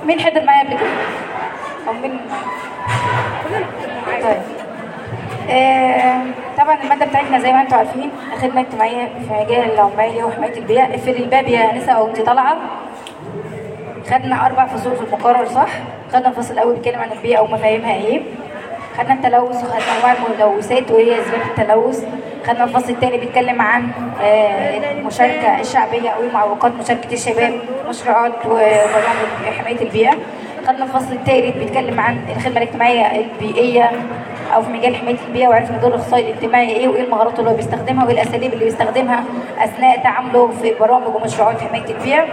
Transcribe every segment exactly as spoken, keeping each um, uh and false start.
مين حضر معايا قبل كده؟ او مين؟ طيب آه طبعا الماده بتاعتنا زي ما انتم عارفين خدمه اجتماعيه في مجال العمالي وحمايه البيئه. اقفلي الباب يا نسا او انت طالعه. خدنا اربع فصول في المقرر صح؟ خدنا الفصل الاول بيتكلم عن البيئه ومفاهيمها ايه. خدنا التلوث وخدنا انواع الملوثات وهي اسباب التلوث. خدنا الفصل الثاني بيتكلم عن المشاركه الشعبيه او معوقات مشاركه الشباب مشروعات وبرامج حمايه البيئه. خدنا الفصل الثالث بيتكلم عن الخدمه الاجتماعيه البيئيه او في مجال حمايه البيئه، وعرفنا دور الاخصائي الاجتماعي ايه وايه المهارات اللي هو بيستخدمها وايه الاساليب اللي بيستخدمها اثناء تعامله في برامج ومشروعات حمايه البيئه.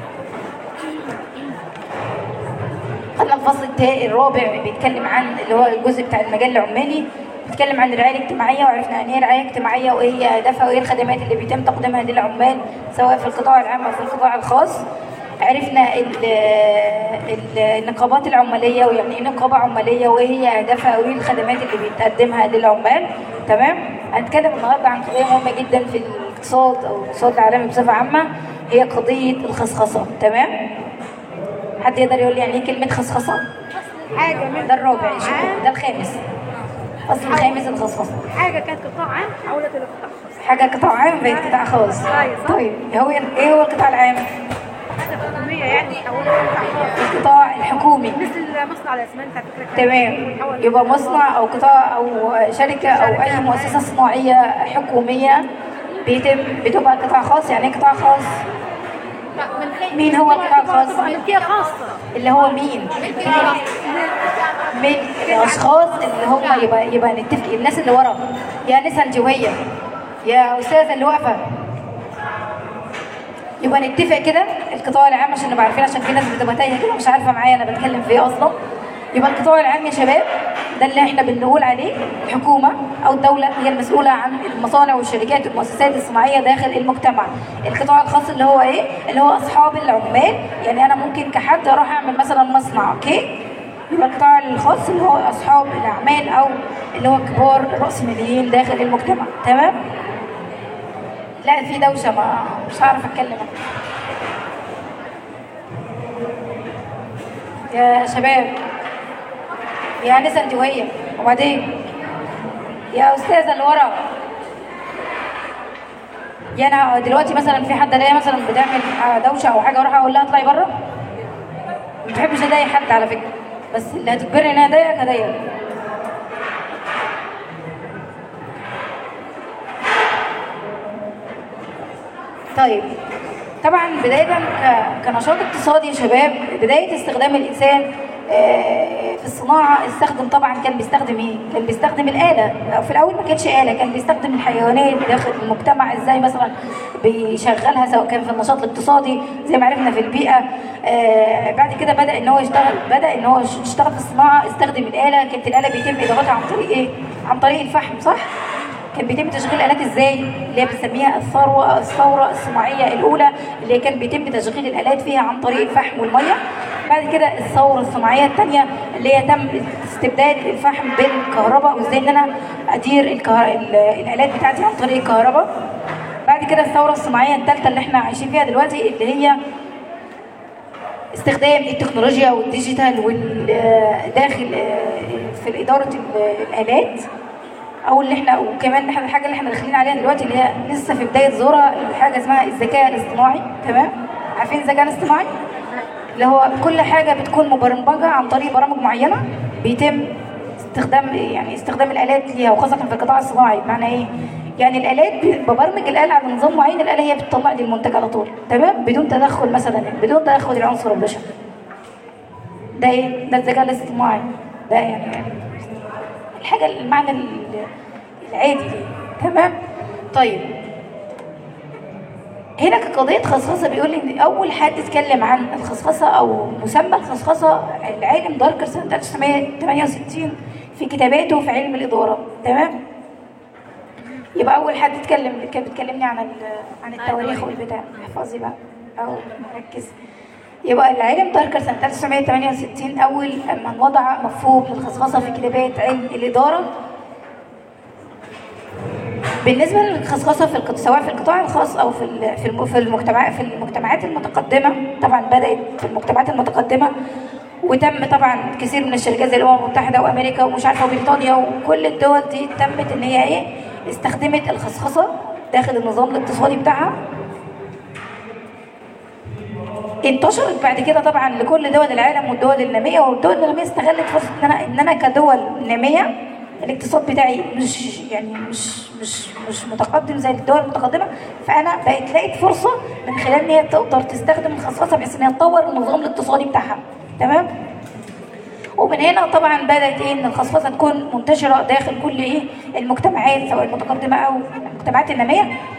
خدنا الفصل الرابع بيتكلم عن اللي هو الجزء بتاع المجال العمالي، بيتكلم عن الرعايه الاجتماعيه، وعرفنا يعني ايه رعايه اجتماعيه وايه هي اهدافها وايه الخدمات اللي بيتم تقديمها للعمال سواء في القطاع العام او في القطاع الخاص. عرفنا النقابات العماليه ويعني ايه نقابه عماليه وايه هي اهدافها وايه الخدمات اللي بتقدمها للعمال. تمام. هنتكلم النهارده عن قضيه مهمه جدا في الاقتصاد او الاقتصاد العالمي بصفه عامه، هي قضيه الخصخصه. تمام. حد يقدر يقول لي يعني ايه كلمه خصخصه؟ حاجه من ده الرابع يا شباب، ده الخامس. الفصل الخامس الخصخصه. حاجه كانت قطاع عام حولت الى قطاع خاص. حاجه قطاع عام بقت قطاع خاص. طيب هو ايه هو القطاع العام؟ حاجه حكوميه يعني حولت الى قطاع خاص. القطاع الحكومي مثل مصنع الاسمنت على فكره. تمام. يبقى مصنع او قطاع او شركه او اي مؤسسه صناعيه حكوميه بيتم بتبقى قطاع خاص. يعني ايه قطاع خاص؟ مين هو القطاع الخاص؟ ملكيه خاصه. اللي هو مين؟ من الاشخاص اللي هم يبقى يبقى نتفق الناس اللي ورا. يا نسا انت وهي يا استاذه اللي واقفه، يبقى نتفق كده القطاع العام عشان نبقى عارفين، عشان في ناس بتبقى تايهه كده مش عارفه معايا انا بتكلم في ايه اصلا. يبقى القطاع العام يا شباب ده اللي احنا بنقول عليه الحكومه او الدوله هي المسؤوله عن المصانع والشركات والمؤسسات الصناعيه داخل المجتمع. القطاع الخاص اللي هو ايه؟ اللي هو اصحاب العمال. يعني انا ممكن كحد اروح اعمل مثلا مصنع، اوكي؟ يبقى القطاع الخاص اللي هو اصحاب الاعمال او اللي هو كبار الراسماليين داخل المجتمع. تمام؟ لا في دوشه ما مش هعرف اتكلم يا شباب. يا نسا انت وهي وبعدين يا استاذه اللي ورا. يعني انا دلوقتي مثلا في حد الاقي مثلا بتعمل دوشه او حاجه اروح اقول لها اطلعي بره؟ ما بحبش اضايق حد على فكره، بس اللي هتجبرني ان انا اضايقك هضايقك. طيب طبعا بدايه كنشاط اقتصادي يا شباب، بدايه استخدام الانسان في الصناعه استخدم طبعا كان بيستخدم ايه؟ كان بيستخدم الاله. في الاول ما كانتش اله، كان بيستخدم الحيوانات داخل المجتمع ازاي مثلا بيشغلها سواء كان في النشاط الاقتصادي زي ما عرفنا في البيئه. آه بعد كده بدا ان هو يشتغل بدا ان هو يشتغل في الصناعه استخدم الاله. كانت الاله بيتم ادارتها عن طريق ايه؟ عن طريق الفحم صح؟ كان بيتم تشغيل الالات ازاي؟ اللي هي بنسميها الثروه الثوره الصناعيه الاولى اللي كان بيتم تشغيل الالات فيها عن طريق الفحم والميه. بعد كده الثوره الصناعيه الثانيه اللي هي تم استبدال الفحم بالكهرباء وازاي ان انا ادير الكهر... الالات بتاعتي عن طريق الكهرباء. بعد كده الثوره الصناعيه الثالثه اللي احنا عايشين فيها دلوقتي اللي هي استخدام التكنولوجيا والديجيتال والداخل في اداره الالات، او اللي احنا وكمان الحاجه اللي احنا داخلين عليها دلوقتي اللي هي لسه في بدايه ظهورها حاجه اسمها الذكاء الاصطناعي. تمام؟ عارفين الذكاء الاصطناعي؟ اللي هو كل حاجه بتكون مبرمجه عن طريق برامج معينه بيتم استخدام يعني استخدام الالات ليها، وخاصه في القطاع الصناعي. بمعنى ايه؟ يعني الالات ببرمج الاله على نظام معين، الاله هي بتطلع لي المنتج على طول. تمام؟ بدون تدخل مثلا بدون تدخل العنصر البشري. ده ايه؟ ده الذكاء الاصطناعي. ده يعني الحاجه المعنى العادي دي. تمام؟ طيب هنا كقضيه خصخصه بيقول لي ان اول حد اتكلم عن الخصخصه او مسمى الخصخصه العالم داركر سنه ألف وتسعمائة وثمانية وستين في كتاباته في علم الاداره. تمام؟ يبقى اول حد اتكلم كان بيتكلمني عن عن التواريخ والبتاع. احفظي بقى او ركزي. يبقى العالم داركر سنه ألف وتسعمائة وثمانية وستين اول من وضع مفهوم الخصخصه في كتابات علم الاداره. بالنسبه للخصخصه في القطاع، سواء في القطاع الخاص او في ال- في الم- في المجتمع في المجتمعات المتقدمه، طبعا بدات في المجتمعات المتقدمه، وتم طبعا كثير من الشركات زي الامم المتحده وامريكا ومش عارفه وبريطانيا وكل الدول دي تمت ان هي ايه استخدمت الخصخصه داخل النظام الاقتصادي بتاعها. انتشرت بعد كده طبعا لكل دول العالم والدول الناميه، والدول الناميه استغلت فرصه ان انا ان انا كدول ناميه الاقتصاد بتاعي مش يعني مش مش مش متقدم زي الدول المتقدمه، فانا بقيت لقيت فرصه من خلال ان هي تقدر تستخدم الخصخصه بحيث ان هي تطور النظام الاقتصادي بتاعها. تمام. ومن هنا طبعا بدات ايه ان الخصخصه تكون منتشره داخل كل ايه المجتمعات سواء المتقدمه او المجتمعات الناميه.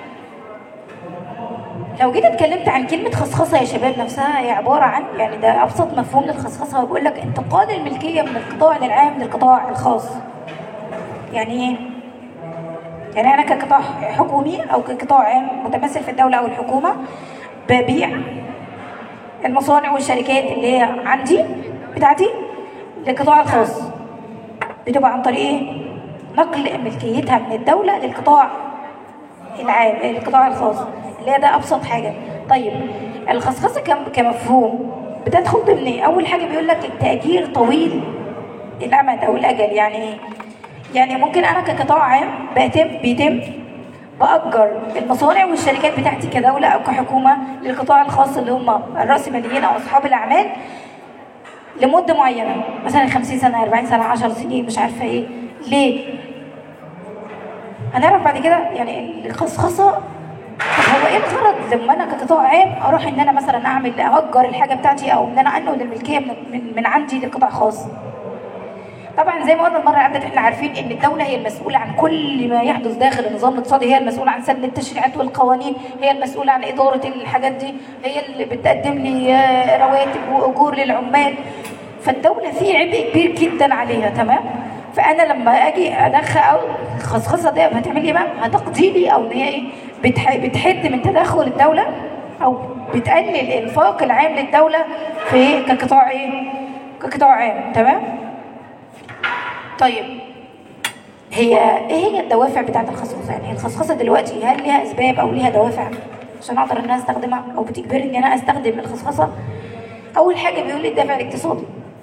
لو جيت اتكلمت عن كلمة خصخصة يا شباب نفسها، هي عبارة عن يعني ده أبسط مفهوم للخصخصة، بيقول لك انتقال الملكية من القطاع العام للقطاع الخاص. يعني إيه؟ يعني أنا كقطاع حكومي أو كقطاع عام متمثل في الدولة أو الحكومة ببيع المصانع والشركات اللي هي عندي بتاعتي للقطاع الخاص. بتبقى عن طريق إيه؟ نقل ملكيتها من الدولة للقطاع العام القطاع الخاص، اللي هي ده ابسط حاجه. طيب الخصخصه كمفهوم بتدخل ضمن ايه؟ اول حاجه بيقول لك التاجير طويل الامد او الاجل. يعني ايه؟ يعني ممكن انا كقطاع عام بيتم بيتم باجر المصانع والشركات بتاعتي كدوله او كحكومه للقطاع الخاص اللي هم الراسماليين او اصحاب الاعمال لمده معينه، مثلا خمسين سنه أربعين سنه عشر سنين مش عارفه ايه. ليه؟ هنعرف بعد كده. يعني الخصخصه هو ايه الغرض لما انا كقطاع عام اروح ان انا مثلا اعمل اجر الحاجه بتاعتي او ان انا انقل الملكيه من, من, من عندي لقطاع خاص؟ طبعا زي ما قلنا المره اللي عدت احنا عارفين ان الدوله هي المسؤوله عن كل ما يحدث داخل النظام الاقتصادي، هي المسؤوله عن سن التشريعات والقوانين، هي المسؤوله عن اداره الحاجات دي، هي اللي بتقدم لي رواتب واجور للعمال. فالدوله في عبء كبير جدا عليها. تمام. فانا لما اجي ادخل او الخصخصه دي هتعمل ايه بقى؟ هتقضي لي او ان هي ايه بتحد من تدخل الدوله او بتقلل الانفاق العام للدوله في كقطاع ايه؟ كقطاع عام. تمام. طيب هي ايه هي الدوافع بتاعت الخصخصه؟ يعني الخصخصه دلوقتي هل ليها اسباب او ليها دوافع عشان اقدر ان انا استخدمها او بتجبرني ان انا استخدم الخصخصه؟ اول حاجه بيقول لي الدافع الاقتصادي.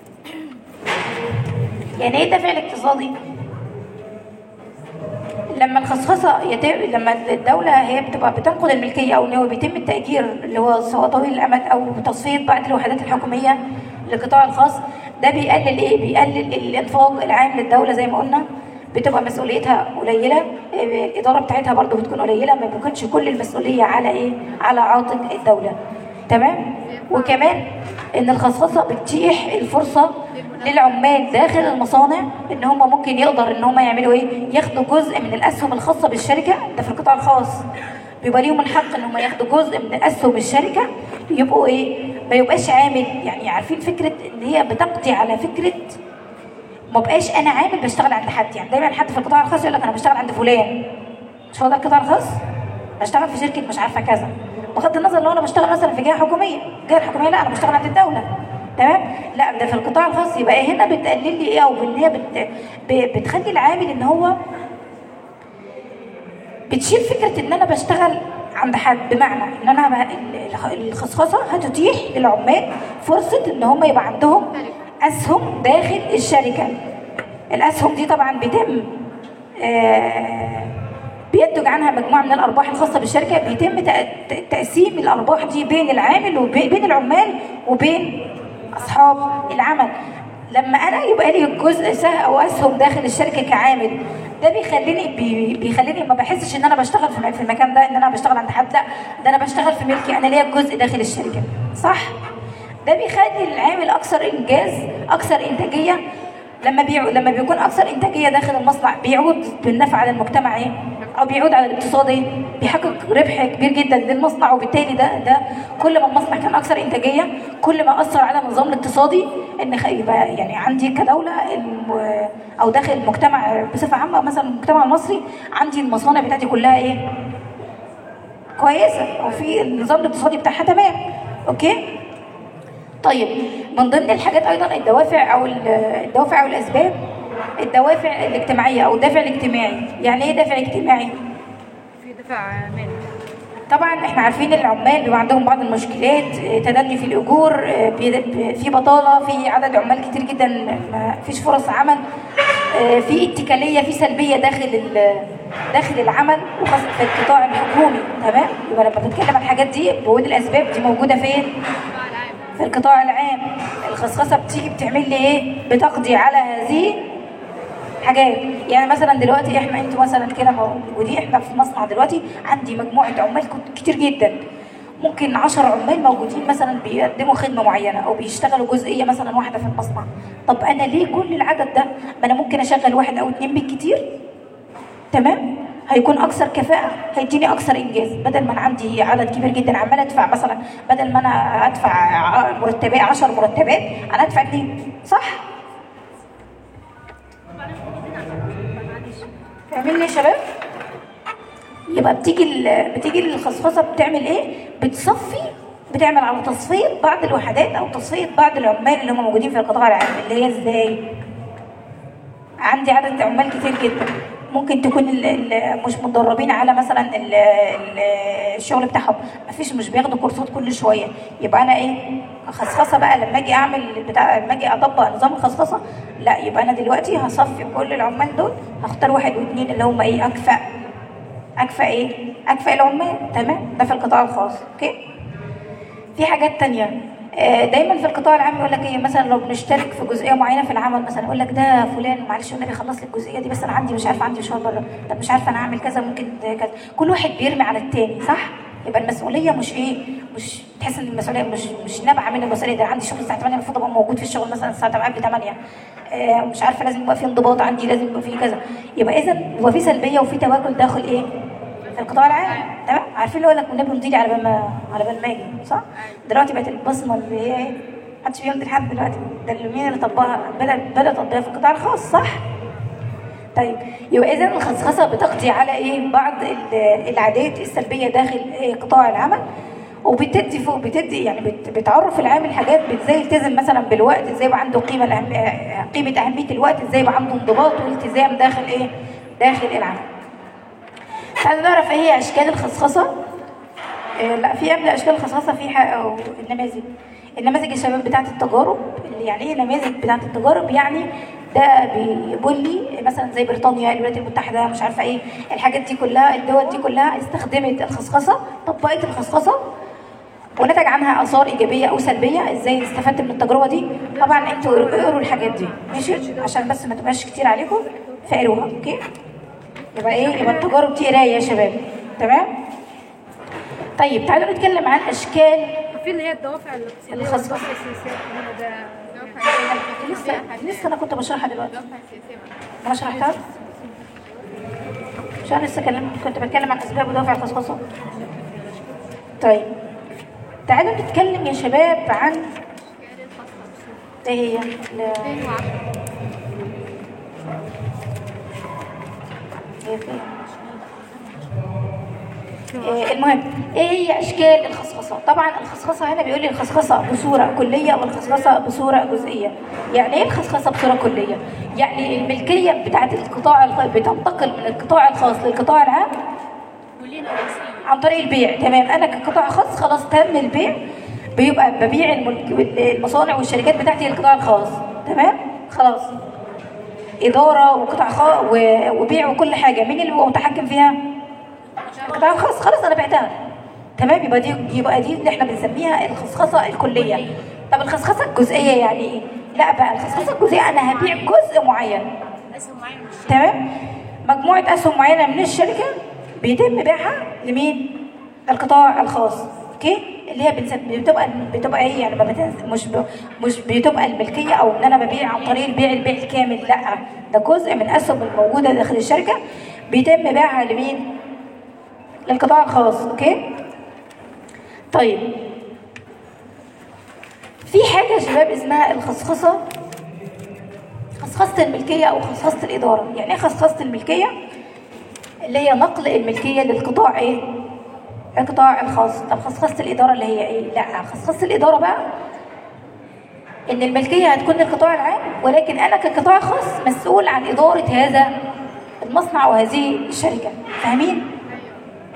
يعني ايه الدافع الاقتصادي؟ لما الخصخصه يتم لما الدوله هي بتبقى بتنقل الملكيه او ان هو بيتم التاجير اللي هو سواء طويل الامد او تصفيه بعض الوحدات الحكوميه للقطاع الخاص، ده بيقلل ايه؟ بيقلل الانفاق العام للدوله زي ما قلنا، بتبقى مسؤوليتها قليله، الاداره بتاعتها برضو بتكون قليله، ما بيكونش كل المسؤوليه على ايه؟ على عاتق الدوله. تمام. وكمان ان الخصخصه بتتيح الفرصه للعمال داخل المصانع ان هم ممكن يقدر ان هم يعملوا ايه؟ ياخدوا جزء من الاسهم الخاصه بالشركه. ده في القطاع الخاص بيبقى ليهم الحق ان هم ياخدوا جزء من اسهم الشركه، يبقوا ايه؟ ما يبقاش عامل. يعني عارفين فكره ان هي بتقضي على فكره ما بقاش انا عامل بشتغل عند حد. يعني دايما حد في القطاع الخاص يقول لك انا بشتغل عند فلان، مش هو ده القطاع الخاص؟ بشتغل في شركه مش عارفه كذا، بغض النظر لو انا بشتغل مثلا في جهه حكوميه، جهه حكوميه لا انا بشتغل عند الدوله. تمام. لا ده في القطاع الخاص. يبقى هنا بتقلل لي ايه؟ او ان هي بت... بتخلي العامل ان هو بتشيل فكره ان انا بشتغل عند حد، بمعنى ان انا الخصخصه هتتيح للعمال فرصه ان هم يبقى عندهم اسهم داخل الشركه. الاسهم دي طبعا بيتم آه بينتج عنها مجموعه من الارباح الخاصه بالشركه، بيتم تقسيم الارباح دي بين العامل وبين العمال وبين اصحاب العمل. لما انا يبقى لي جزء سهم او اسهم داخل الشركه كعامل، ده بيخليني بي بيخليني ما بحسش ان انا بشتغل في المكان ده ان انا بشتغل عند حد، لا ده انا بشتغل في ملكي، انا ليا جزء داخل الشركه. صح؟ ده بيخلي العامل اكثر انجاز، اكثر انتاجيه. لما بيعو... لما بيكون اكثر انتاجيه داخل المصنع بيعود بالنفع على المجتمع ايه؟ او بيعود على الاقتصاد ايه؟ بيحقق ربح كبير جدا للمصنع، وبالتالي ده ده كل ما المصنع كان اكثر انتاجيه كل ما اثر على النظام الاقتصادي، ان يبقى يعني عندي كدوله او داخل المجتمع بصفه عامه، مثلا المجتمع المصري عندي المصانع بتاعتي كلها ايه؟ كويسه، او في النظام الاقتصادي بتاعها تمام. اوكي؟ طيب من ضمن الحاجات ايضا الدوافع او الدوافع او الاسباب الدوافع الاجتماعيه او الدافع الاجتماعي. يعني ايه دافع اجتماعي؟ دفع مالي. طبعا احنا عارفين العمال بيبقى عندهم بعض المشكلات، تدني في الاجور، في بطاله، في عدد عمال كتير جدا ما فيش فرص عمل، في اتكاليه، في سلبيه داخل داخل العمل وخاصه في القطاع الحكومي. تمام، يبقى لما بنتكلم عن الحاجات دي بقول الاسباب دي موجوده فين؟ في القطاع العام. الخصخصه بتيجي بتعمل لي ايه؟ بتقضي على هذه حاجات. يعني مثلا دلوقتي احنا انتوا مثلا كده موجودين، احنا في مصنع دلوقتي عندي مجموعه عمال كتير جدا، ممكن عشر عمال موجودين مثلا بيقدموا خدمه معينه او بيشتغلوا جزئيه مثلا واحده في المصنع. طب انا ليه كل العدد ده؟ ما انا ممكن اشغل واحد او اتنين بالكتير، تمام، هيكون اكثر كفاءه، هيديني اكثر انجاز، بدل ما انا عندي عدد كبير جدا عمال ادفع مثلا، بدل ما انا ادفع مرتبات عشر مرتبات انا ادفع اتنين، صح؟ فاهمين يا شباب؟ يبقى بتيجي بتيجي الخصخصه بتعمل ايه؟ بتصفي، بتعمل على تصفيه بعض الوحدات او تصفيه بعض العمال اللي هم موجودين في القطاع العام. اللي هي ازاي؟ عندي عدد عمال كتير جدا، ممكن تكون ال ال مش متدربين على مثلا ال ال الشغل بتاعهم، مفيش، مش بياخدوا كورسات كل شويه. يبقى انا ايه؟ خصخصه بقى لما اجي اعمل بتاع، لما اجي اطبق نظام الخصخصه، لا، يبقى انا دلوقتي هصفي كل العمال دول، هختار واحد واثنين اللي هم ايه؟ اكفأ اكفأ ايه؟ اكفأ العمال. تمام، ده في القطاع الخاص. اوكي. في حاجات تانية دايما في القطاع العام يقول لك ايه؟ مثلا لو بنشترك في جزئيه معينه في العمل، مثلا يقول لك ده فلان معلش النبي خلص لي الجزئيه دي، بس انا عندي مش عارفه، عندي مشوار بره، طب مش عارفه انا هعمل كذا، ممكن كذا. كل واحد بيرمي على التاني، صح؟ يبقى المسؤوليه مش ايه؟ مش تحس ان المسؤوليه مش مش نابعه من المسؤوليه ده. عندي شغل الساعه تمانية المفروض ابقى موجود في الشغل مثلا الساعه تمانية، آه مش عارفه، لازم يبقى في انضباط عندي، لازم يبقى في كذا. يبقى اذا يبقى في سلبيه وفي تواكل داخل ايه؟ في القطاع العام. تمام، عارفين اللي يقول لك والنبي مضيلي على بال ما على بال ما اجي، صح؟ دلوقتي بقت البصمه اللي هي ايه؟ محدش بيمضي لحد دلوقتي، ده اللي مين اللي طبقها؟ بدأ بدأ تطبيقها في القطاع الخاص، صح؟ طيب، يبقى اذا الخصخصه بتقضي على ايه؟ بعض العادات السلبيه داخل قطاع العمل، وبتدي فوق بتدي يعني بت بتعرف العامل حاجات، ازاي يلتزم مثلا بالوقت، ازاي يبقى عنده قيمه قيمه اهميه الوقت، ازاي يبقى عنده انضباط والتزام داخل ايه؟ داخل العمل. عايز نعرف ايه هي اشكال الخصخصه؟ آه لا، في قبل اشكال الخصخصه في او النماذج. النماذج يا شباب بتاعت التجارب. اللي يعني ايه نماذج بتاعت التجارب؟ يعني ده بيقول لي مثلا زي بريطانيا، الولايات المتحده، مش عارفه ايه، الحاجات دي كلها، الدول دي كلها استخدمت الخصخصه، طبقت الخصخصه ونتج عنها اثار ايجابيه او سلبيه. ازاي استفدت من التجربه دي؟ طبعا انتوا اقروا الحاجات دي، ماشي، عشان بس ما تبقاش كتير عليكم، فاقروها. اوكي، يبقى ايه؟ يبقى التجارب دي قرايه يا شباب. تمام. طيب تعالوا نتكلم عن اشكال في اللي هي الدوافع الاقتصاديه الخصخصه. ده لسه لسه انا كنت بشرحها دلوقتي. انا شرحتها مش انا لسه كلمت، كنت بتكلم عن اسباب ودوافع الخصخصه. طيب تعالوا نتكلم يا شباب عن ايه هي إيه المهم ايه هي اشكال الخصخصه. طبعا الخصخصه هنا بيقول لي الخصخصه بصوره كليه والخصخصه بصوره جزئيه. يعني ايه الخصخصه بصوره كليه؟ يعني الملكيه بتاعت القطاع بتنتقل من القطاع الخاص للقطاع العام عن طريق البيع. تمام، انا كقطاع خاص خلاص تم البيع، بيبقى ببيع المصانع والشركات بتاعتي للقطاع الخاص. تمام، خلاص اداره وقطاع خاص وبيع وكل حاجه، مين اللي هو متحكم فيها؟ القطاع الخاص. خلاص انا بعتها. تمام، يبقى دي يبقى دي اللي احنا بنسميها الخصخصه الكليه. طب الخصخصه الجزئيه يعني ايه؟ لا بقى الخصخصه الجزئيه انا هبيع جزء معين، تمام، مجموعه اسهم معينه من الشركه بيتم بيعها لمين؟ القطاع الخاص. اوكي، اللي هي بتبقى بتبقى ايه يعني؟ ما بتنزل مش ب... مش بتبقى الملكيه او ان انا ببيع عن طريق البيع البيع الكامل، لا، ده جزء من اسهم الموجوده داخل الشركه بيتم بيعها لمين؟ للقطاع الخاص. اوكي، طيب في حاجه يا شباب اسمها الخصخصه، خصخصه الملكيه او خصخصه الاداره. يعني ايه خصخصه الملكيه؟ اللي هي نقل الملكيه للقطاع ايه؟ القطاع الخاص. طب خصخصه الاداره اللي هي ايه؟ لا، خصخصه الاداره بقى ان الملكيه هتكون للقطاع العام، ولكن انا كقطاع خاص مسؤول عن اداره هذا المصنع وهذه الشركه. فاهمين؟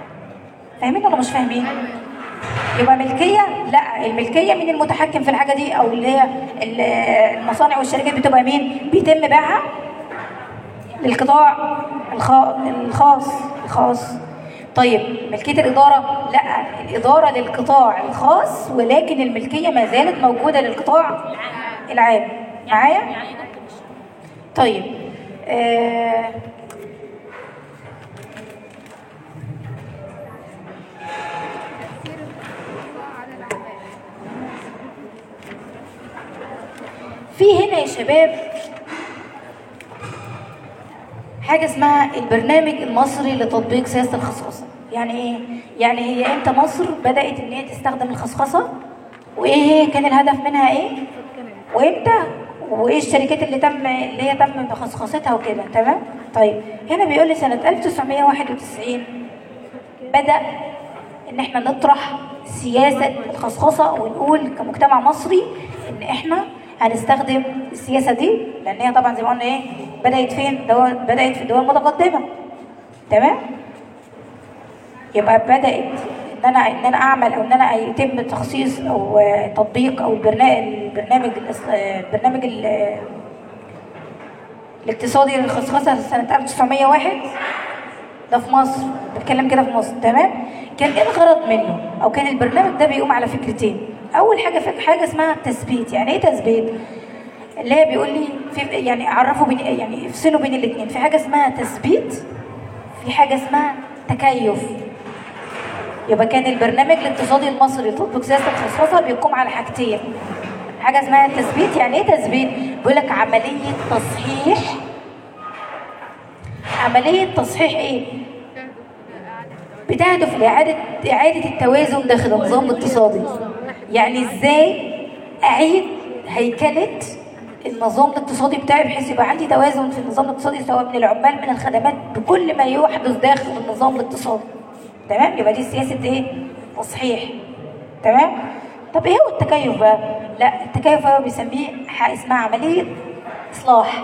فاهمين ولا مش فاهمين؟ يبقى ملكيه، لا الملكيه من المتحكم في الحاجه دي، او اللي هي المصانع والشركات بتبقى مين؟ بيتم بيعها للقطاع الخاص الخاص. طيب ملكيه الاداره، لا الاداره للقطاع الخاص، ولكن الملكيه ما زالت موجوده للقطاع العام. معايا؟ طيب آه في هنا يا شباب حاجة اسمها البرنامج المصري لتطبيق سياسة الخصخصة. يعني ايه؟ يعني هي امتى مصر بدأت ان هي تستخدم الخصخصة؟ وايه كان الهدف منها ايه؟ وامتى؟ وايه الشركات اللي تم اللي هي تم خصخصتها وكده، تمام؟ طيب هنا بيقول لي سنة ألف وتسعمائة وواحد وتسعين بدأ ان احنا نطرح سياسة الخصخصة، ونقول كمجتمع مصري ان احنا هنستخدم السياسه دي، لان هي طبعا زي ما قلنا ايه بدات فين؟ دول بدات في دول متقدمه، تمام؟ يبقى بدات ان انا ان انا اعمل او ان انا يتم تخصيص او تطبيق او البرنامج البرنامج البرنامج الاقتصادي للخصخصه سنه ألف وتسعمائة وواحد ده في مصر، بتكلم كده في مصر، تمام؟ كان ايه الغرض منه؟ او كان البرنامج ده بيقوم على فكرتين. اول حاجه فكره حاجه اسمها تثبيت. يعني ايه تثبيت؟ اللي هي بيقول لي في يعني عرفوا بين يعني افصلوا بين الاثنين، في حاجه اسمها تثبيت، في حاجه اسمها تكيف. يبقى كان البرنامج الاقتصادي المصري لتطبيق سياسه الخصخصه بيقوم على حاجتين. حاجه اسمها تثبيت. يعني ايه تثبيت؟ بيقول لك عمليه تصحيح. عمليه تصحيح ايه؟ بتهدف لاعاده اعاده التوازن داخل النظام الاقتصادي. يعني ازاي اعيد هيكله النظام الاقتصادي بتاعي بحيث يبقى عندي توازن في النظام الاقتصادي، سواء من العمال من الخدمات بكل ما يحدث داخل النظام الاقتصادي، تمام؟ يبقى دي سياسه ايه؟ تصحيح، تمام؟ طب ايه هو التكيف بقى؟ لا التكيف هو بيسميه حاجه اسمها عمليه اصلاح.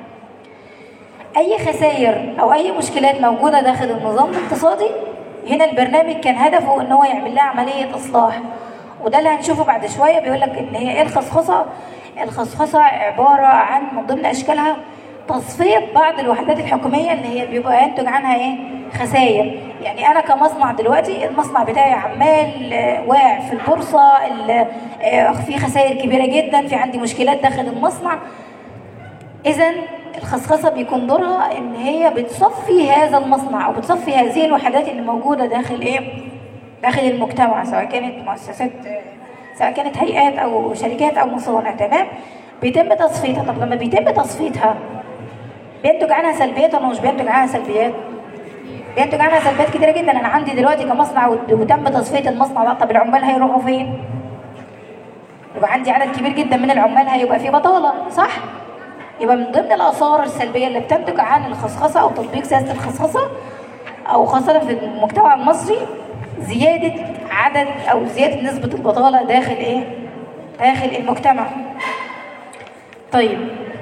اي خسائر او اي مشكلات موجوده داخل النظام الاقتصادي، هنا البرنامج كان هدفه ان هو يعمل لها عمليه اصلاح. وده اللي هنشوفه بعد شويه. بيقول لك ان هي ايه الخصخصه؟ الخصخصه عباره عن من ضمن اشكالها تصفيه بعض الوحدات الحكوميه اللي هي بيبقى ينتج عنها ايه؟ خسائر. يعني انا كمصنع دلوقتي المصنع بتاعي عمال واقع في البورصه، في خسائر كبيره جدا، في عندي مشكلات داخل المصنع. اذا الخصخصه بيكون دورها ان هي بتصفي هذا المصنع او بتصفي هذه الوحدات اللي موجوده داخل ايه؟ داخل المجتمع، سواء كانت مؤسسات، سواء كانت هيئات او شركات او مصانع، تمام؟ بيتم تصفيتها. طب لما بيتم تصفيتها بينتج عنها سلبيات ولا مش بينتج عنها سلبيات؟ بينتج عنها سلبيات كتيره جدا. انا عندي دلوقتي كمصنع وتم تصفيه المصنع ده، طب العمال هيروحوا فين؟ يبقى عندي عدد كبير جدا من العمال هيبقى في بطاله، صح؟ يبقى من ضمن الاثار السلبيه اللي بتنتج عن الخصخصه او تطبيق سياسه الخصخصه او خاصه في المجتمع المصري زياده عدد او زياده نسبه البطاله داخل ايه؟ داخل المجتمع. طيب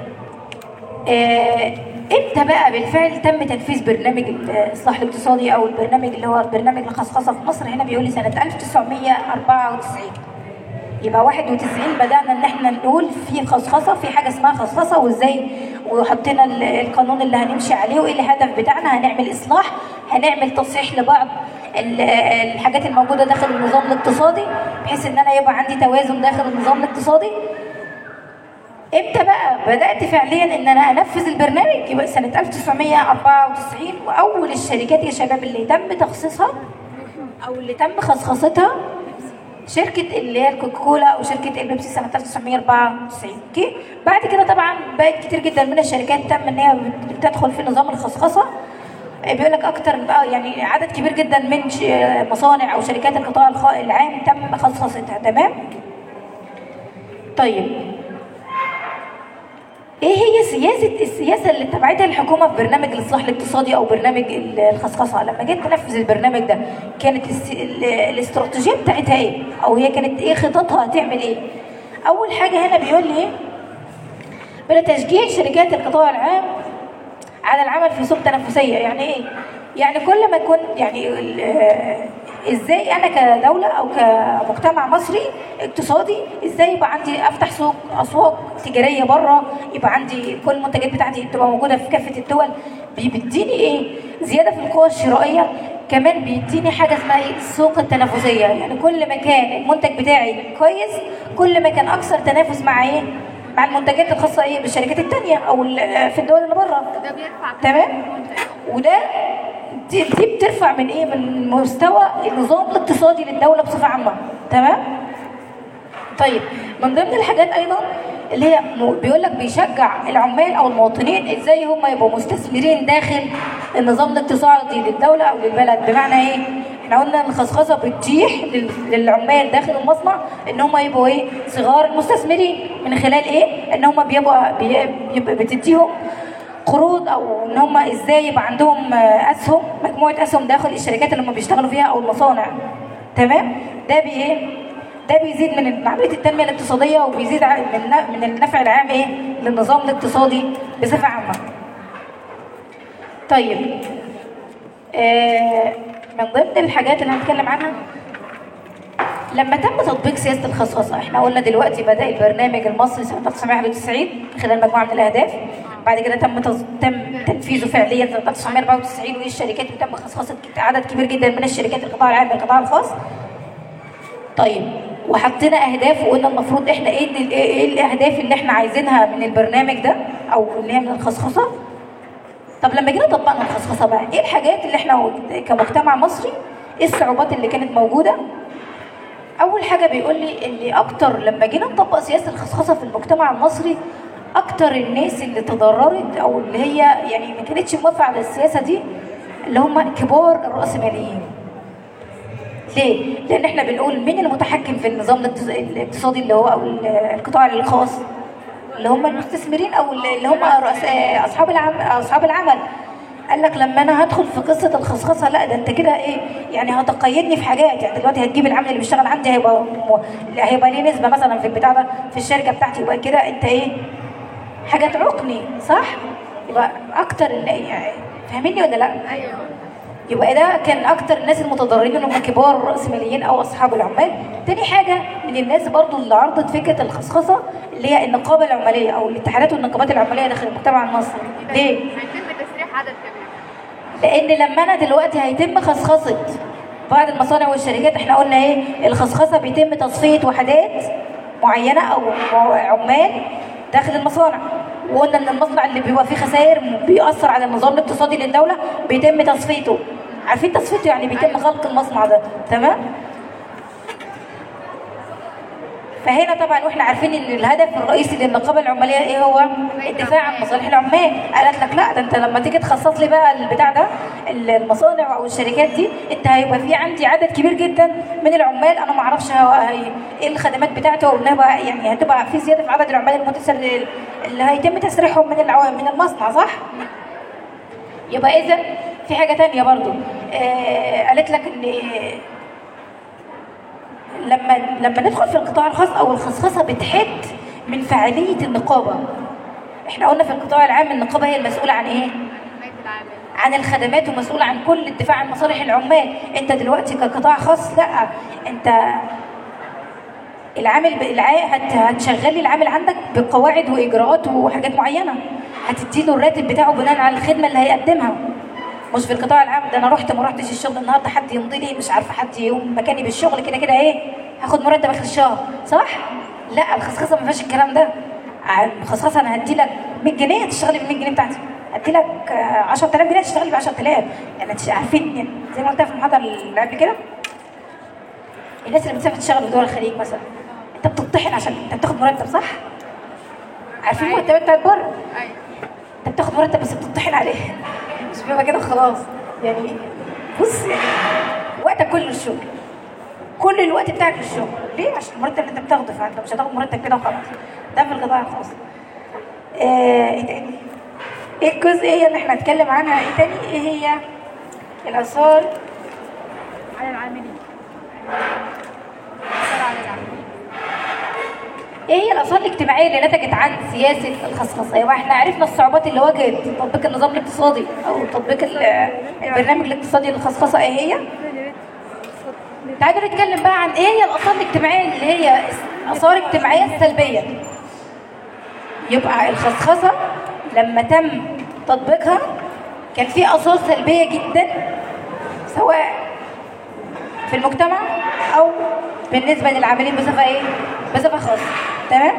آه امتى بقى بالفعل تم تنفيذ برنامج الاصلاح الاقتصادي او البرنامج اللي هو برنامج الخصخصه في مصر؟ هنا بيقول لي سنه ألف وتسعمائة وأربعة وتسعين. يبقى واحد وتسعين بدأنا ان احنا نقول في خصخصه، في حاجه اسمها خصخصه، وازاي وحطينا القانون اللي هنمشي عليه، وايه الهدف بتاعنا. هنعمل اصلاح، هنعمل تصحيح لبعض الحاجات الموجوده داخل النظام الاقتصادي بحيث ان انا يبقى عندي توازن داخل النظام الاقتصادي. امتى بقى بدات فعليا ان انا انفذ البرنامج؟ يبقى سنه ألف وتسعمائة وأربعة وتسعين. واول الشركات يا شباب اللي تم تخصيصها او اللي تم خصخصتها شركه اللي هي الكوكاكولا او شركه البيبسي سنه ألف وتسعمائة وأربعة وتسعين. اوكي، بعد كده طبعا بقت كتير جدا من الشركات تم ان هي بتدخل في نظام الخصخصه. بيقول لك اكتر يعني عدد كبير جدا من مصانع او شركات القطاع العام تم خصخصتها، تمام؟ طيب ايه هي سياسه السياسه اللي اتبعتها الحكومه في برنامج الاصلاح الاقتصادي او برنامج الخصخصه؟ لما جيت تنفذ البرنامج ده كانت الاستراتيجيه بتاعتها ايه؟ او هي كانت ايه خططها هتعمل ايه؟ اول حاجه هنا بيقول لي ايه؟ بلا تشجيع شركات القطاع العام على العمل في سوق تنافسيه. يعني ايه؟ يعني كل ما يكون يعني ازاي انا كدوله او كمجتمع مصري اقتصادي ازاي يبقى عندي افتح سوق اسواق تجاريه بره، يبقى عندي كل المنتجات بتاعتي تبقى موجوده في كافه الدول. بيديني ايه؟ زياده في القوه الشرائيه. كمان بيديني حاجه اسمها ايه؟ السوق التنافسيه. يعني كل ما كان المنتج بتاعي كويس كل ما كان اكثر تنافس مع ايه؟ مع المنتجات الخاصه ايه بالشركات الثانيه او في الدول اللي بره. ده بيرفع تمام. وده دي, دي بترفع من ايه؟ من مستوى النظام الاقتصادي للدوله بصفه عامه. تمام. طيب من ضمن الحاجات ايضا اللي هي بيقول لك بيشجع العمال او المواطنين ازاي هم يبقوا مستثمرين داخل النظام الاقتصادي للدوله او للبلد. بمعنى ايه؟ احنا قلنا الخصخصه بتتيح للعمال داخل المصنع ان هم يبقوا ايه؟ صغار المستثمرين. من خلال ايه؟ ان هم بيبقوا بيبقى بتديهم قروض او ان هم ازاي يبقى عندهم اسهم، مجموعه اسهم داخل الشركات اللي هم بيشتغلوا فيها او المصانع. تمام. ده بي ايه؟ ده بيزيد من عمليه التنميه الاقتصاديه وبيزيد من من النفع العام ايه؟ للنظام الاقتصادي بصفه عامه. طيب آه من ضمن الحاجات اللي هنتكلم عنها لما تم تطبيق سياسه الخصخصه، احنا قلنا دلوقتي بدا البرنامج المصري سنه ألف وتسعمائة وواحد وتسعين خلال مجموعه من الاهداف. بعد كده تم تز... تم تنفيذه فعليا سنه ألف وتسعمائة وأربعة وتسعين والشركات وتم خصخصه عدد كبير جدا من الشركات القطاع العام والقطاع الخاص. طيب وحطينا اهداف وقلنا المفروض احنا ايه ايه الاهداف اللي احنا عايزينها من البرنامج ده او اللي هي من الخصخصه. طب لما جينا طبقنا الخصخصه بقى ايه الحاجات اللي احنا كمجتمع مصري ايه الصعوبات اللي كانت موجوده؟ اول حاجه بيقول لي ان اكتر لما جينا نطبق سياسه الخصخصه في المجتمع المصري اكتر الناس اللي تضررت او اللي هي يعني ما كانتش موافقه على السياسه دي اللي هم كبار الراسماليين. ليه؟ لان احنا بنقول مين المتحكم في النظام الاقتصادي اللي هو او القطاع الخاص؟ اللي هم المستثمرين او اللي هم اصحاب العمل اصحاب العمل. قال لك لما انا هدخل في قصه الخصخصه لا ده انت كده ايه؟ يعني هتقيدني في حاجات. يعني دلوقتي هتجيب العامل اللي بيشتغل عندي هيبقى هيبقى ليه نسبه مثلا في البتاع ده في الشركه بتاعتي، يبقى كده انت ايه؟ حاجه تعوقني صح؟ يبقى اكتر يعني فاهميني ولا لا؟ ايوه. يبقى ده كان اكتر الناس المتضررين اللي هم كبار الراسماليين او اصحاب العمال. تاني حاجه من الناس برضو اللي عرضت فكره الخصخصه اللي هي النقابه العماليه او الاتحادات والنقابات العماليه داخل المجتمع المصري. ليه؟ هيتم تسريح عدد كبير. لان لما انا دلوقتي هيتم خصخصه بعض المصانع والشركات، احنا قلنا ايه؟ الخصخصه بيتم تصفيه وحدات معينه او عمال داخل المصانع. وقلنا ان المصنع اللي بيبقى فيه خسائر بيأثر على النظام الاقتصادي للدوله بيتم تصفيته. عارفين تصفيته يعني بيتم غلق المصنع ده. تمام. فهنا طبعا واحنا عارفين ان الهدف الرئيسي للنقابه العماليه ايه هو؟ الدفاع عن مصالح العمال. قالت لك لا ده انت لما تيجي تخصص لي بقى البتاع ده المصانع او الشركات دي انت هيبقى في عندي عدد كبير جدا من العمال انا ما اعرفش ايه الخدمات بتاعته وانها يعني هتبقى في زياده في عدد العمال المتسر اللي هيتم تسريحهم من من المصنع صح؟ يبقى اذا في حاجه ثانيه برضو آه قالت لك ان لما لما ندخل في القطاع الخاص او الخصخصه بتحد من فعاليه النقابه. احنا قلنا في القطاع العام النقابه هي المسؤوله عن ايه؟ عن الخدمات ومسؤوله عن كل الدفاع عن مصالح العمال. انت دلوقتي كقطاع خاص لا انت العامل هتشغلي العامل عندك بقواعد واجراءات وحاجات معينه، هتديله الراتب بتاعه بناء على الخدمه اللي هيقدمها. مش في القطاع العام ده انا رحت ما رحتش الشغل النهارده حد يمضي لي مش عارفه حد يقوم مكاني بالشغل كده كده ايه هاخد مرتب اخر الشهر صح؟ لا الخصخصه ما فيهاش الكلام ده. الخصخصه انا هدي لك مية جنيه تشتغلي ب مية جنيه بتاعتي، هدي لك عشرة آلاف جنيه تشتغلي ب عشرة آلاف. يعني عارفين يعني زي ما قلت في المحاضره اللي قبل كده الناس اللي بتسافر تشتغل في دول الخليج مثلا انت بتطحن عشان انت بتاخد مرتب صح؟ عارفين المرتبات بتاعت بره؟ ايوه انت بتاخد مرتب بس بتطحن عليه مش بيبقى كده خلاص. يعني بص يعني وقتك كله الشغل كل الوقت بتاعك للشغل. ليه؟ عشان المرتب اللي انت بتاخده فانت مش هتاخد مرتب كده وخلاص. ده في القطاع الخاص. آه ايه تاني؟ ايه الجزئيه اللي احنا هنتكلم عنها ايه تاني؟ ايه هي الاثار على العاملين؟ الاثار على العاملين ايه هي الاثار الاجتماعيه اللي نتجت عن سياسه الخصخصه؟ يبقى احنا عرفنا الصعوبات اللي واجهت تطبيق النظام الاقتصادي او تطبيق البرنامج الاقتصادي للخصخصه ايه هي؟ تعالوا نتكلم بقى عن ايه هي الاثار الاجتماعيه اللي هي الاثار الاجتماعيه السلبيه. يبقى الخصخصه لما تم تطبيقها كان في اثار سلبيه جدا، سواء في المجتمع او بالنسبه للعاملين بصفه ايه؟ بصفه خاصه. تمام؟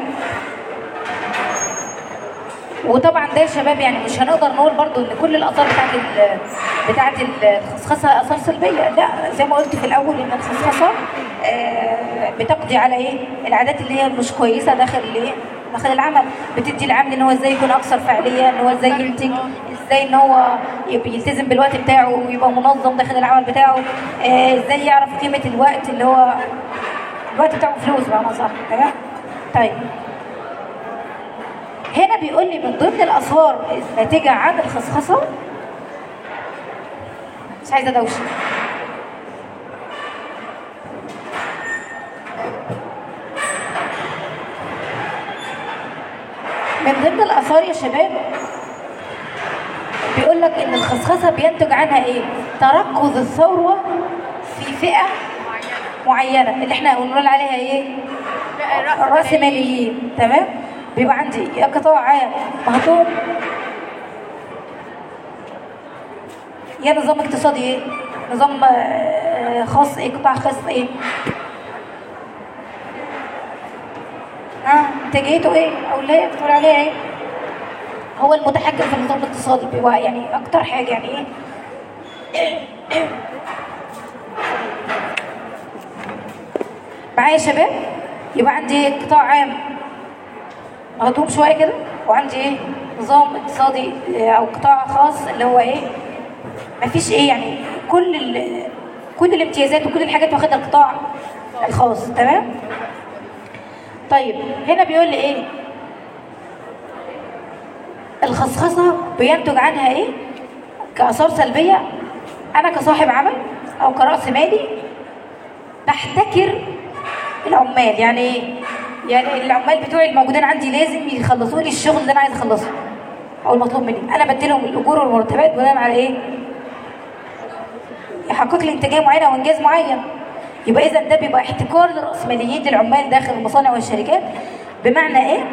وطبعا ده يا شباب يعني مش هنقدر نقول برضو ان كل الاثار بتاعت ال بتاعت الخصخصه اثار سلبيه، لا، زي ما قلت في الاول ان الخصخصه آه بتقضي على ايه؟ العادات اللي هي مش كويسه داخل الايه؟ داخل العمل، بتدي العامل ان هو ازاي يكون اكثر فعاليه، ان هو ازاي ينتج، ازاي ان هو يلتزم بالوقت بتاعه ويبقى منظم داخل العمل بتاعه، آه ازاي يعرف قيمه الوقت اللي هو الوقت بتاعه فلوس بقى صح. تمام؟ طيب هنا بيقول لي من ضمن الاثار الناتجه عن الخصخصه، مش عايزه دوشه، من ضمن الاثار يا شباب بيقول لك ان الخصخصه بينتج عنها ايه؟ تركز الثروه في فئه معينه اللي احنا بنقول عليها ايه؟ الراسماليين. تمام؟ بيبقى عندي يا قطاع عام مهضوم، يا نظام اقتصادي ايه؟ نظام خاص ايه؟ قطاع خاص ايه؟ ها انتاجيته ايه؟ او اللي هي بتقول عليها ايه؟ هو المتحكم في النظام الاقتصادي، بيبقى يعني اكتر حاجه يعني ايه؟ معايا يا شباب؟ يبقى عندي قطاع عام مهضوم شويه كده، وعندي ايه؟ نظام اقتصادي او قطاع خاص اللي هو ايه؟ مفيش ايه يعني كل ال... كل الامتيازات وكل الحاجات واخدها القطاع الخاص. تمام؟ طيب هنا بيقول لي ايه؟ الخصخصه بينتج عنها ايه؟ كاثار سلبيه. انا كصاحب عمل او كراس مالي بحتكر العمال. يعني ايه؟ يعني العمال بتوعي الموجودين عندي لازم يخلصوا لي الشغل اللي انا عايز اخلصه او المطلوب مني. انا بديلهم الاجور والمرتبات بناء على ايه؟ يحقق لي انتاجيه معينه وانجاز معين. يبقى اذا ده بيبقى احتكار للراسماليين للعمال داخل المصانع والشركات. بمعنى ايه؟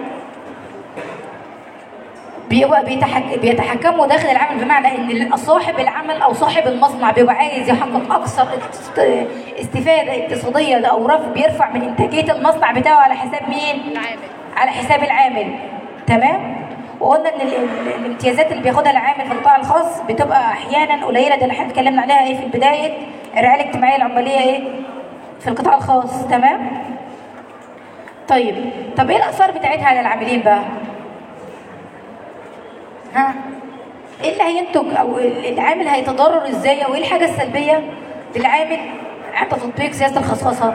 بيبقى بيتحك... بيتحكموا داخل العمل، بمعنى ان صاحب العمل او صاحب المصنع بيبقى عايز يحقق اكثر استفاده اقتصاديه او رفع، بيرفع من انتاجيه المصنع بتاعه على حساب مين؟ العامل. على حساب العامل. تمام؟ وقلنا ان الامتيازات اللي بياخدها العامل في القطاع الخاص بتبقى احيانا قليله، ده اللي احنا اتكلمنا عليها ايه في البدايه، الرعايه الاجتماعيه العماليه ايه؟ في القطاع الخاص. تمام؟ طيب طب ايه الاثار بتاعتها على العاملين بقى؟ ها؟ ايه اللي هينتج او العامل هيتضرر ازاي، او ايه الحاجه السلبيه للعامل عند تطبيق سياسه الخصخصه؟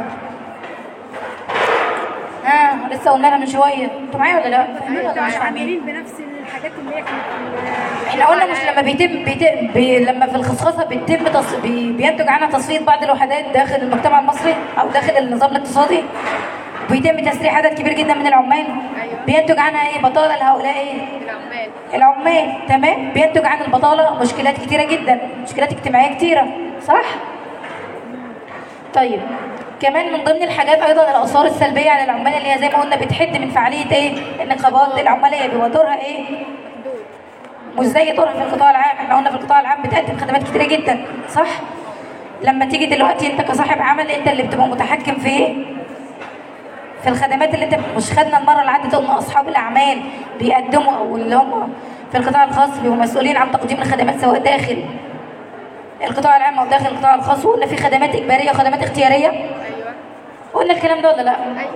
ها لسه قلنا من شويه، انتوا معايا ولا لا؟ فاهمين ولا مش فاهمين؟ عاملين بنفس الحاجات اللي هي كانت احنا قلنا مش لما بيتم, بيتم بي لما في الخصخصه بيتم تص... بي بينتج عنها تصفيه بعض الوحدات داخل المجتمع المصري او داخل النظام الاقتصادي، بيتم تسريح عدد كبير جدا من العمال. أيوة. بينتج عنها ايه؟ بطاله لهؤلاء ايه؟ العمال. العمال. تمام؟ بينتج عن البطاله مشكلات كتيره جدا، مشكلات اجتماعيه كتيره، صح؟ طيب كمان من ضمن الحاجات ايضا الاثار السلبيه على العمال اللي هي زي ما قلنا بتحد من فعاليه ايه؟ النقابات العماليه. بيبقى دورها ايه؟ مش زي دورها في القطاع العام. احنا قلنا في القطاع العام بتقدم خدمات كتيره جدا، صح؟ لما تيجي دلوقتي انت كصاحب عمل انت اللي بتبقى متحكم في ايه؟ في الخدمات اللي انت مش خدنا المره اللي عدت قلنا اصحاب الاعمال بيقدموا او اللي هم في القطاع الخاص بيبقوا مسؤولين عن تقديم الخدمات سواء داخل القطاع العام او داخل القطاع الخاص. وقلنا في خدمات اجباريه وخدمات اختياريه. ايوه قلنا الكلام ده ولا لا؟ ايوه.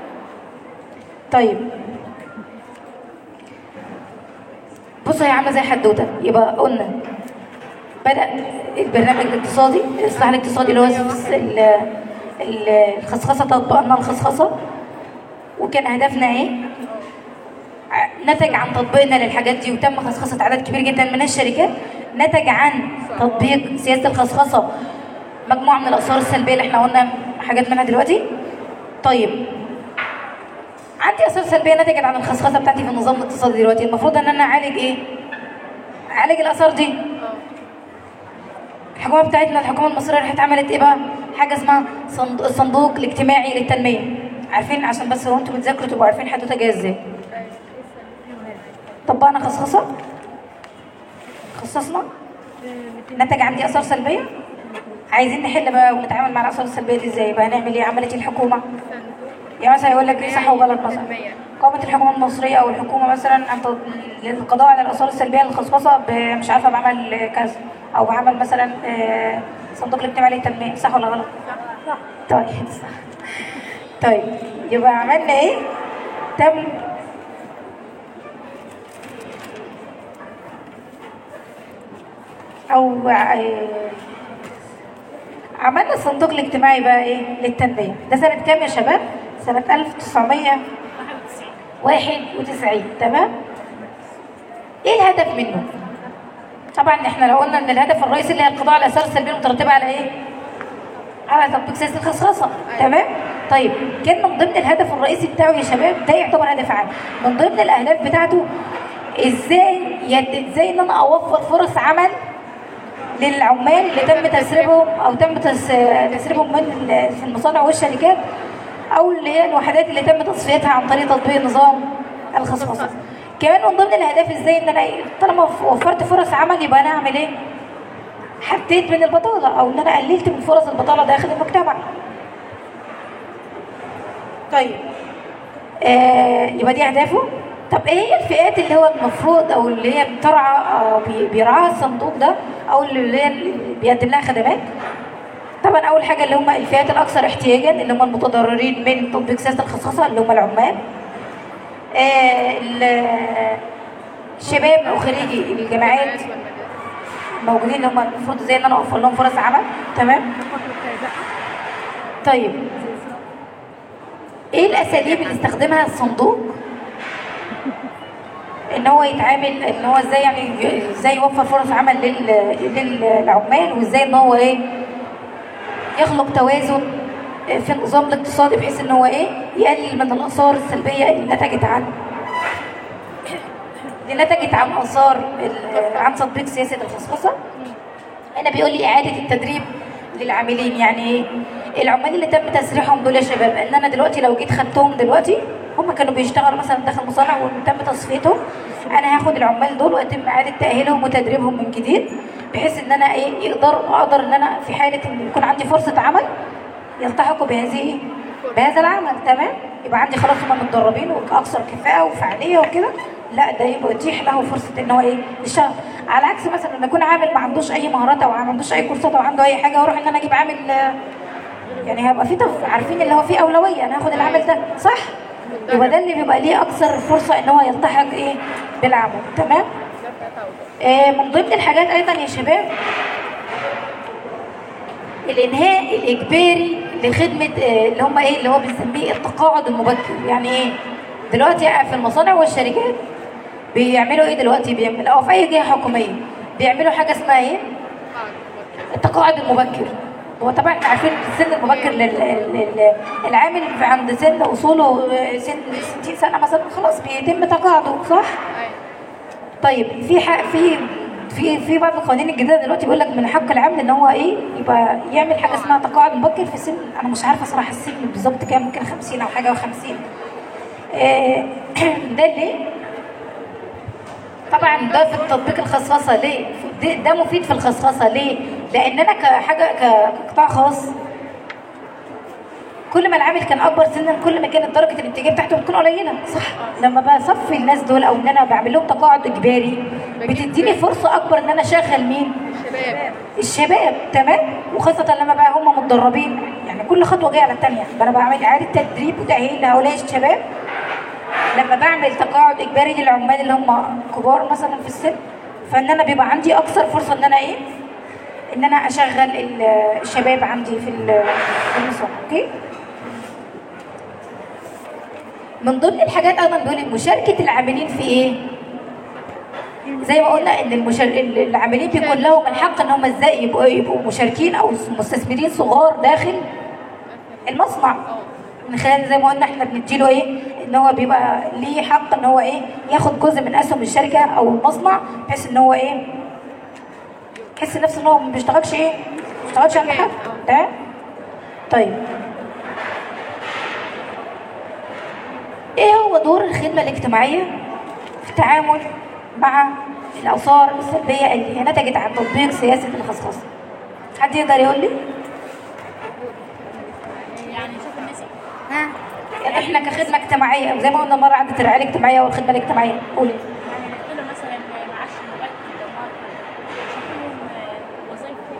طيب بصوا هي عامله زي حدوته. يبقى قلنا بدا البرنامج الاقتصادي الاصلاح الاقتصادي اللي هو الخصخصه، طبقنا الخصخصه وكان هدفنا ايه؟ نتج عن تطبيقنا للحاجات دي وتم خصخصه عدد كبير جدا من الشركات. نتج عن تطبيق سياسه الخصخصه مجموعه من الاثار السلبيه اللي احنا قلنا حاجات منها دلوقتي. طيب عندي اثار سلبيه نتجت عن الخصخصه بتاعتي في النظام الاقتصادي دلوقتي، المفروض ان انا اعالج ايه؟ اعالج الاثار دي. الحكومه بتاعتنا الحكومه المصريه راحت عملت ايه بقى؟ حاجه اسمها صند- الصندوق الاجتماعي للتنميه. عارفين؟ عشان بس لو انتم بتذاكروا تبقوا عارفين حدوته جايه ازاي. طبقنا خصخصه، خصصنا، نتج عندي اثار سلبيه. عايزين نحل بقى ونتعامل مع الاثار السلبيه دي ازاي؟ بقى هنعمل ايه؟ عملت الحكومه، يعني مثلا يقول لك صح وغلط، مثلا قامت الحكومه المصريه او الحكومه مثلا للقضاء على الاثار السلبيه للخصخصه مش عارفه بعمل كذا، او بعمل مثلا آه، صندوق الاجتماعي للتنميه، صح ولا غلط؟ صح. طيب صح. طيب يبقى عملنا ايه؟ تم او آه، عملنا الصندوق الاجتماعي بقى ايه للتنميه. ده سنه كام يا شباب؟ سنه ألف وتسعمية وواحد وتسعين. تمام. ايه الهدف منه؟ طبعا احنا لو قلنا ان الهدف الرئيسي اللي هي القضاء على الاثار السلبيه المترتبه على ايه؟ على تطبيق سياسه الخصخصه. تمام. طيب كان من ضمن الهدف الرئيسي بتاعه يا شباب، ده يعتبر هدف عام، من ضمن الاهداف بتاعته ازاي يد... ازاي ان انا اوفر فرص عمل للعمال اللي تم تسريبهم او تم تس... تسريبهم من ال- في المصانع والشركات، او اللي هي الوحدات اللي تم تصفيتها عن طريق تطبيق نظام الخصخصه. كمان من ضمن الاهداف ازاي ان انا طالما وفرت فرص عمل يبقى انا اعمل ايه؟ حديت من البطاله، او ان انا قللت من فرص البطاله داخل المجتمع. طيب آه يبقى دي اهدافه. طب ايه هي الفئات اللي هو المفروض او اللي هي بترعى او بي- بيرعاها الصندوق ده، او اللي هي اللي بيقدم لها خدمات؟ طبعا اول حاجه اللي هم الفئات الاكثر احتياجا، اللي هم المتضررين من تطبيق سياسه الخصخصه، اللي هم العمال، آه ال- الشباب او خريجي الجامعات موجودين، اللي هم المفروض زي ان انا اوفر لهم فرص عمل. تمام. طيب ايه الاساليب اللي استخدمها الصندوق ان هو يتعامل، ان هو ازاي يعني ازاي يوفر فرص عمل لل- للعمال، وازاي ان هو ايه يخلق توازن في النظام الاقتصادي بحيث ان هو ايه يقلل من الاثار السلبيه اللي نتجت عن اللي نتجت عن اثار ال- عن تطبيق سياسه الخصخصه. هنا بيقول لي اعاده التدريب للعاملين. يعني ايه؟ العمال اللي تم تسريحهم دول يا شباب، ان انا دلوقتي لو جيت خدتهم دلوقتي، هم كانوا بيشتغلوا مثلا داخل مصانع وتم تصفيتهم، انا هاخد العمال دول واتم اعاده تاهيلهم وتدريبهم من جديد، بحيث ان انا ايه يقدر اقدر ان انا في حاله ان يكون عندي فرصه عمل يلتحقوا بهذه بهذا العمل. تمام. يبقى عندي خلاص هم متدربين واكثر كفاءه وفعاليه وكده، لا ده يبقى يتيح له فرصه ان هو ايه يشتغل. على عكس مثلا لما يكون عامل ما عندوش اي مهارات او ما عندوش اي كورسات او عنده اي حاجه، واروح ان انا اجيب عامل آه، يعني هيبقى في تف... عارفين اللي هو في اولويه، انا هاخد العامل ده صح؟ يبقى ده اللي بيبقى ليه اكثر فرصه ان هو يلتحق ايه بالعمل. تمام. آه من ضمن الحاجات ايضا يا شباب الانهاء الاجباري لخدمه آه اللي هم ايه اللي هو بنسميه التقاعد المبكر. يعني ايه؟ دلوقتي في المصانع والشركات بيعملوا ايه دلوقتي؟ بيعملوا او في اي جهه حكوميه بيعملوا حاجه اسمها ايه؟ التقاعد المبكر. هو طبعا احنا عارفين السن المبكر للعامل عند سن وصوله سن ستين سنه مثلا خلاص بيتم تقاعده، صح؟ طيب في حق في في في بعض القوانين الجديده دلوقتي بيقول لك من حق العامل ان هو ايه يبقى يعمل حاجه اسمها تقاعد مبكر في سن، انا مش عارفه صراحه السن بالظبط كام، ممكن خمسين او حاجه و50. آه ده ليه؟ طبعا ده في التطبيق الخصخصه ليه؟ ده, ده مفيد في الخصخصه ليه؟ لان انا كحاجه كقطاع خاص كل ما العامل كان اكبر سنا كل ما كانت درجه الانتاجيه بتاعته بتكون قليله، صح؟ لما بصفي الناس دول او ان انا بعمل لهم تقاعد اجباري بتديني فرصه اكبر ان انا اشغل مين؟ الشباب. الشباب. تمام. وخاصه لما بقى هم متدربين، يعني كل خطوه جايه على الثانيه، انا بعمل اعاده تدريب وتاهيل لهؤلاء الشباب. لما بعمل تقاعد اجباري للعمال اللي هم كبار مثلا في السن، فان انا بيبقى عندي اكثر فرصه ان انا ايه؟ ان انا اشغل الشباب عندي في المصانع. اوكي؟ من ضمن الحاجات ايضا بيقول مشاركه العاملين في ايه؟ زي ما قلنا ان المشار... العاملين بيكون لهم الحق ان هم ازاي يبقوا يبقوا مشاركين او مستثمرين صغار داخل المصنع، من خلال زي ما قلنا احنا بنديله ايه؟ ان هو بيبقى ليه حق ان هو ايه؟ ياخد جزء من اسهم الشركه او المصنع، بحيث ان هو ايه؟ يحس نفسه ان هو ما بيشتغلش ايه؟ ما بيشتغلش عند حد. تمام؟ طيب ايه هو دور الخدمه الاجتماعيه في التعامل مع الاثار السلبيه اللي هي نتجت عن تطبيق سياسه الخصخصه؟ حد يقدر يقول لي؟ يعني شوف النسب. ها يعني احنا كخدمه اجتماعيه زي ما قلنا مره عدت الرعايه الاجتماعيه والخدمه الاجتماعيه، قولي. يعني نقول مثلا معاش المرتب ده شوفهم وظيفتهم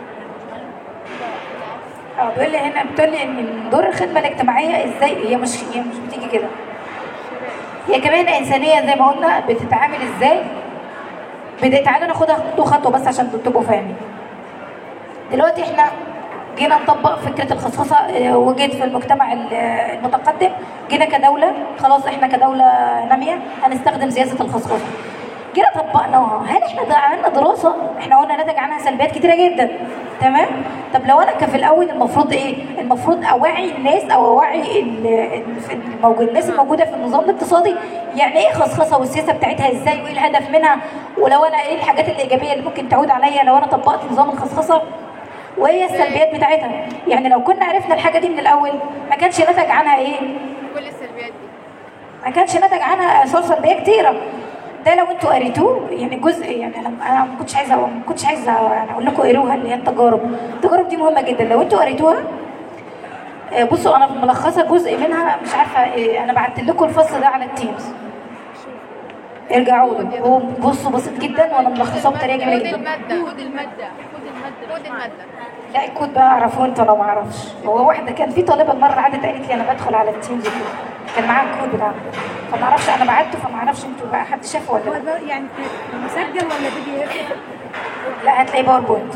اه بيقول لي هنا، بتقول لي ان دور الخدمه الاجتماعيه ازاي هي مش هي مش بتيجي كده، هي كمان انسانيه زي ما قلنا بتتعامل ازاي. بدأ تعالوا ناخدها خطوه خطوه بس عشان تبقوا فاهمين. دلوقتي احنا جينا نطبق فكره الخصخصه، اه، وجيت في المجتمع المتقدم، جينا كدوله خلاص احنا كدوله ناميه هنستخدم سياسه الخصخصه. جينا طبقناها، هل احنا ده عملنا دراسه؟ احنا قلنا نتج عنها سلبيات كتيره جدا، تمام؟ طب لو انا كان في الاول المفروض ايه؟ المفروض اوعي الناس او اوعي الموجود الناس الموجوده في النظام الاقتصادي يعني ايه خصخصه والسياسه بتاعتها ازاي وايه الهدف منها، ولو انا ايه الحاجات الايجابيه اللي ممكن تعود عليا لو انا طبقت نظام الخصخصه، وهي السلبيات بتاعتها. يعني لو كنا عرفنا الحاجه دي من الاول ما كانش نتج عنها ايه؟ كل السلبيات دي ما كانش نتج عنها اثار سلبيه كتيره. ده لو انتوا قريتوه يعني جزء، يعني انا انا ما كنتش عايزه ما كنتش عايزه يعني اقول لكم قروها اللي هي التجارب. التجارب دي مهمه جدا لو انتوا قريتوها. بصوا انا ملخصه جزء منها، مش عارفه إيه، انا بعت لكم الفصل ده على التيمز، ارجعوا له. هو بصوا بسيط جدا وانا ملخصاه بطريقه جميله جدا. خد الماده خد الماده خد الماده خد الماده لا الكود بقى اعرفه انتوا، انا ما اعرفش. هو واحده كان في طالبه مره قعدت قالت لي انا بدخل على التيمز كده، كان معاها الكود بتاعها، فما اعرفش انا بعته، فما اعرفش انتوا بقى حد شافه ولا لا. هو يعني مسجل ولا بي دي اف؟ لا هتلاقي باوربوينت.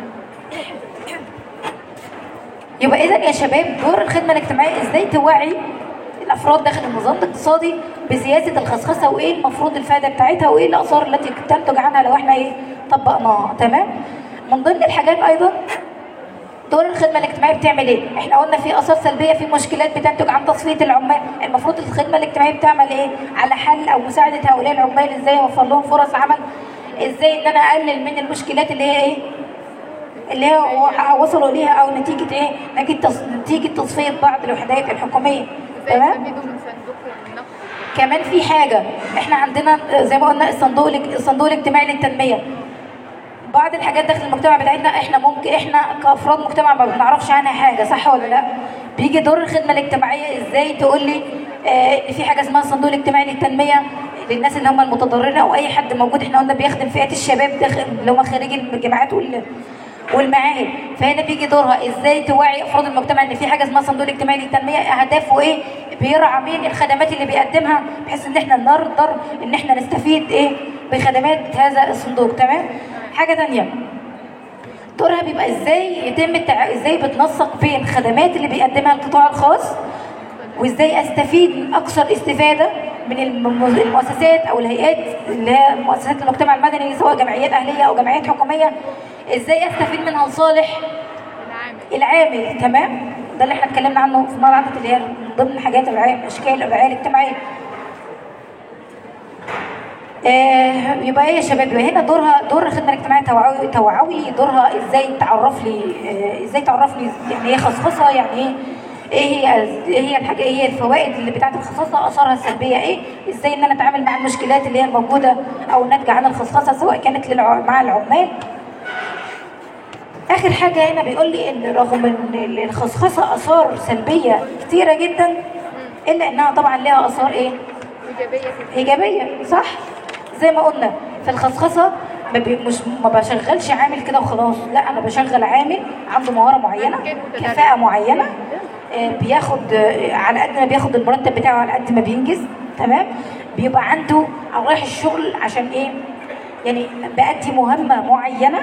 يبقى اذا يا شباب دور الخدمه الاجتماعيه ازاي توعي الافراد داخل النظام الاقتصادي بسياسه الخصخصه، وايه المفروض الفائده بتاعتها، وايه الاثار التي تنتج عنها لو احنا ايه طبقناها، تمام؟ من ضمن الحاجات ايضا دور الخدمه الاجتماعيه بتعمل ايه؟ احنا قلنا في اثار سلبيه، في مشكلات بتنتج عن تصفيه العمال، المفروض الخدمه الاجتماعيه بتعمل ايه؟ على حل او مساعده هؤلاء العمال، ازاي اوفر لهم فرص عمل، ازاي ان انا اقلل من المشكلات اللي هي ايه؟ اللي هي وصلوا ليها او نتيجه ايه؟ نتيجه تصفيه بعض الوحدات الحكوميه، تمام؟ كمان في حاجه احنا عندنا زي ما قلنا الصندوق الصندوق الاجتماعي للتنميه. بعض الحاجات داخل المجتمع بتاعتنا احنا ممكن احنا كافراد مجتمع ما بنعرفش عنها حاجه، صح ولا لا؟ بيجي دور الخدمه الاجتماعيه ازاي تقول لي آه في حاجه اسمها الصندوق الاجتماعي للتنميه للناس اللي هم المتضررين او اي حد موجود. احنا قلنا بيخدم فئات الشباب داخل اللي هم خريجي الجامعات والمعاهد، فهنا بيجي دورها ازاي توعي افراد المجتمع ان في حاجه اسمها الصندوق الاجتماعي للتنميه، اهدافه ايه؟ بيرعى مين؟ الخدمات اللي بيقدمها، بحيث ان احنا نقدر ان احنا نستفيد ايه بخدمات هذا الصندوق، تمام؟ حاجه ثانيه دورها بيبقى ازاي يتم التع... ازاي بتنسق بين الخدمات اللي بيقدمها القطاع الخاص، وازاي استفيد من اكثر استفاده من المؤسسات او الهيئات اللي هي مؤسسات المجتمع المدني سواء جمعيات اهليه او جمعيات حكوميه، ازاي استفيد منها لصالح العامل. العامل تمام؟ ده اللي احنا اتكلمنا عنه في مره عدت، اللي هي من ضمن حاجات الرعايه، اشكال الرعايه الاجتماعيه. آه يبقى ايه يا شباب؟ يبقى هنا دورها دور الخدمه الاجتماعيه توعوي توعوي دورها ازاي تعرف لي آه ازاي تعرف لي يعني ايه خصخصه، يعني ايه ايه هي ايه هي الحاجه ايه هي الفوائد اللي بتاعت الخصخصه، اثارها السلبيه ايه، ازاي ان انا اتعامل مع المشكلات اللي هي الموجوده او الناتجه عن الخصخصه سواء كانت للع... مع العمال. اخر حاجه هنا بيقول لي ان رغم ان الخصخصه اثار سلبيه كتيره جدا الا انها طبعا لها اثار ايه؟ ايجابيه ايجابيه، صح؟ زي ما قلنا في الخصخصه ما مش ما بشغلش عامل كده وخلاص، لا انا بشغل عامل عنده مهاره معينه، كفاءه معينه، بياخد على قد ما بياخد المرتب بتاعه على قد ما بينجز، تمام؟ بيبقى عنده او رايح الشغل عشان ايه؟ يعني بأدي مهمه معينه،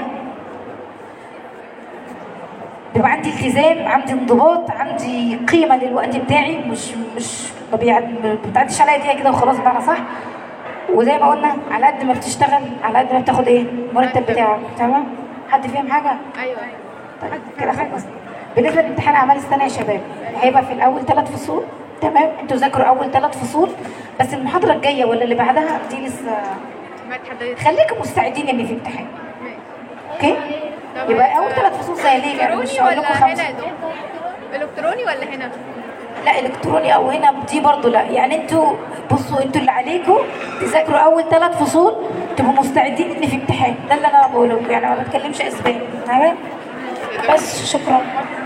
بيبقى عندي التزام، عندي انضباط، عندي قيمه للوقت بتاعي، مش مش ما بتعديش عليا دقيقه كده وخلاص بقى، صح؟ وزي ما قلنا على قد ما بتشتغل على قد ما بتاخد ايه؟ المرتب بتاعك، تمام؟ حد فاهم حاجه؟ ايوه طيب كده خلصنا. بالنسبه لامتحان اعمال السنه يا شباب هيبقى في الاول ثلاث فصول، تمام؟ انتوا ذاكروا اول ثلاث فصول، بس المحاضره الجايه ولا اللي بعدها دي لسه ما تحددش، خليكم مستعدين ان في امتحان. اوكي؟ يبقى اول ثلاث فصول سهلين، يعني مش هقول لكم خمسه. الكتروني ولا هنا؟ لا الكتروني او هنا دي برضو لا، يعني انتوا بصوا انتوا اللي عليكم تذاكروا اول ثلاث فصول تبقوا مستعدين ان في امتحان، ده اللي انا بقوله لكم، يعني ما بتكلمش اسباب. تمام بس شكرا.